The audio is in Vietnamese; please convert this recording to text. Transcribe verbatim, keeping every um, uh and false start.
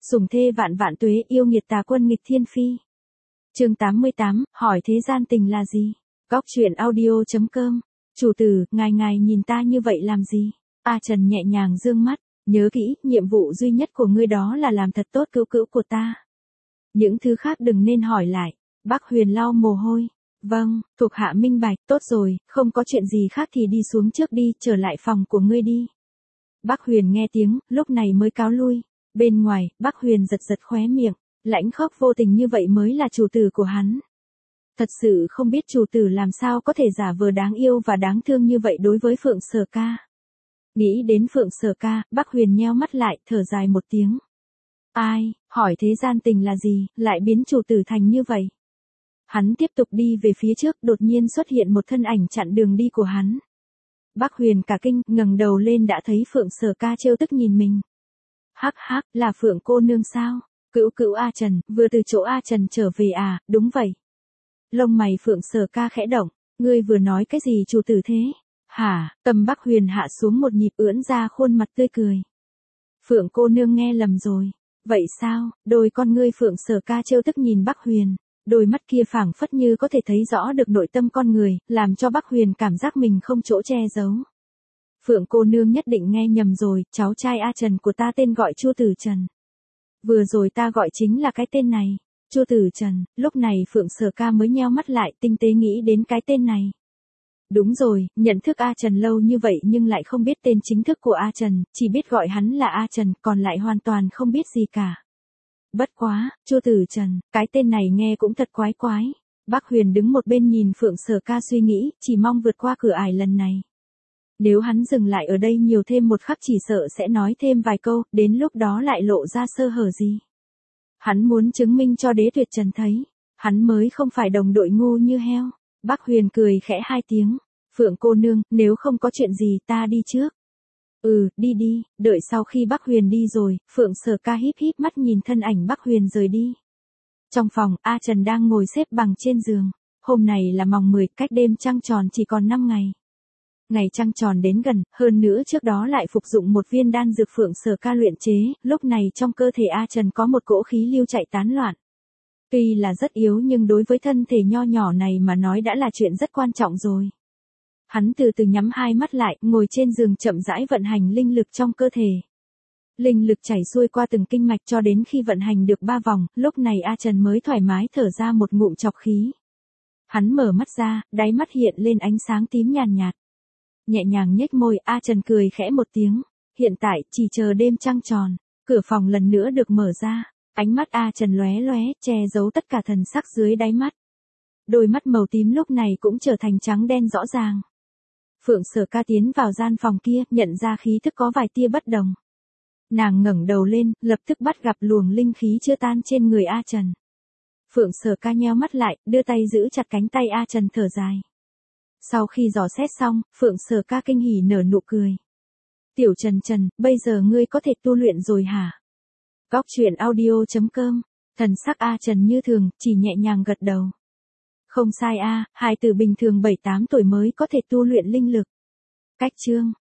Sủng thê vạn vạn tuế, yêu nghiệt tà quân nghịch thiên phi. Chương tám mươi tám, hỏi thế gian tình là gì? Góc truyện audio chấm com. Chủ tử, ngài ngài nhìn ta như vậy làm gì? A Trần nhẹ nhàng dương mắt, nhớ kỹ, nhiệm vụ duy nhất của ngươi đó là làm thật tốt cứu cữu của ta. Những thứ khác đừng nên hỏi lại. Bắc Huyền lau mồ hôi. Vâng, thuộc hạ minh bạch, tốt rồi, không có chuyện gì khác thì đi xuống trước đi, trở lại phòng của ngươi đi. Bắc Huyền nghe tiếng, lúc này mới cáo lui. Bên ngoài, Bắc Huyền giật giật khóe miệng, lãnh khốc vô tình như vậy mới là chủ tử của hắn. Thật sự không biết chủ tử làm sao có thể giả vờ đáng yêu và đáng thương như vậy đối với Phượng Sở Ca. Nghĩ đến Phượng Sở Ca, Bắc Huyền nheo mắt lại, thở dài một tiếng. Ai, hỏi thế gian tình là gì, lại biến chủ tử thành như vậy? Hắn tiếp tục đi về phía trước, đột nhiên xuất hiện một thân ảnh chặn đường đi của hắn. Bắc Huyền cả kinh, ngẩng đầu lên đã thấy Phượng Sở Ca trêu tức nhìn mình. Hắc hắc, là Phượng cô nương sao? Cữu cữu A Trần, vừa từ chỗ A Trần trở về à, đúng vậy. Lông mày Phượng Sở Ca khẽ động, ngươi vừa nói cái gì chủ tử thế? Hả, tâm Bắc Huyền hạ xuống một nhịp, ưỡn ra khuôn mặt tươi cười. Phượng cô nương nghe lầm rồi. Vậy sao? Đôi con ngươi Phượng Sở Ca trêu tức nhìn Bắc Huyền, đôi mắt kia phảng phất như có thể thấy rõ được nội tâm con người, làm cho Bắc Huyền cảm giác mình không chỗ che giấu. Phượng cô nương nhất định nghe nhầm rồi, cháu trai A Trần của ta tên gọi Chu Tử Trần. Vừa rồi ta gọi chính là cái tên này, Chu Tử Trần. Lúc này Phượng Sở Ca mới nheo mắt lại, tinh tế nghĩ đến cái tên này. Đúng rồi, nhận thức A Trần lâu như vậy nhưng lại không biết tên chính thức của A Trần, chỉ biết gọi hắn là A Trần, còn lại hoàn toàn không biết gì cả. Bất quá, Chu Tử Trần, cái tên này nghe cũng thật quái quái. Bắc Huyền đứng một bên nhìn Phượng Sở Ca suy nghĩ, chỉ mong vượt qua cửa ải lần này. Nếu hắn dừng lại ở đây nhiều thêm một khắc chỉ sợ sẽ nói thêm vài câu, đến lúc đó lại lộ ra sơ hở gì. Hắn muốn chứng minh cho Đế Tuyệt Trần thấy, hắn mới không phải đồng đội ngu như heo. Bắc Huyền cười khẽ hai tiếng, Phượng cô nương, nếu không có chuyện gì ta đi trước. Ừ, đi đi, đợi sau khi Bắc Huyền đi rồi, Phượng Sở Ca híp híp mắt nhìn thân ảnh Bắc Huyền rời đi. Trong phòng, A Trần đang ngồi xếp bằng trên giường. Hôm này là mồng mười, cách đêm trăng tròn chỉ còn năm ngày. Ngày trăng tròn đến gần, hơn nữa trước đó lại phục dụng một viên đan dược Phượng Sở Ca luyện chế, lúc này trong cơ thể A Trần có một cỗ khí lưu chạy tán loạn. Tuy là rất yếu nhưng đối với thân thể nho nhỏ này mà nói đã là chuyện rất quan trọng rồi. Hắn từ từ nhắm hai mắt lại, ngồi trên giường chậm rãi vận hành linh lực trong cơ thể. Linh lực chảy xuôi qua từng kinh mạch cho đến khi vận hành được ba vòng, lúc này A Trần mới thoải mái thở ra một ngụm trọc khí. Hắn mở mắt ra, đáy mắt hiện lên ánh sáng tím nhàn nhạt. Nhẹ nhàng nhếch môi, A Trần cười khẽ một tiếng. Hiện tại, chỉ chờ đêm trăng tròn. Cửa phòng lần nữa được mở ra. Ánh mắt A Trần lóe lóe, che giấu tất cả thần sắc dưới đáy mắt. Đôi mắt màu tím lúc này cũng trở thành trắng đen rõ ràng. Phượng Sở Ca tiến vào gian phòng kia, nhận ra khí thức có vài tia bất đồng. Nàng ngẩng đầu lên, lập tức bắt gặp luồng linh khí chưa tan trên người A Trần. Phượng Sở Ca nheo mắt lại, đưa tay giữ chặt cánh tay A Trần thở dài. Sau khi dò xét xong, Phượng Sở Ca kinh hỉ nở nụ cười. Tiểu Trần Trần, bây giờ ngươi có thể tu luyện rồi hả? Góc truyện audio chấm com. Thần sắc A Trần như thường, chỉ nhẹ nhàng gật đầu. Không sai a, hài tử bình thường bảy tám tuổi mới có thể tu luyện linh lực. Cách chương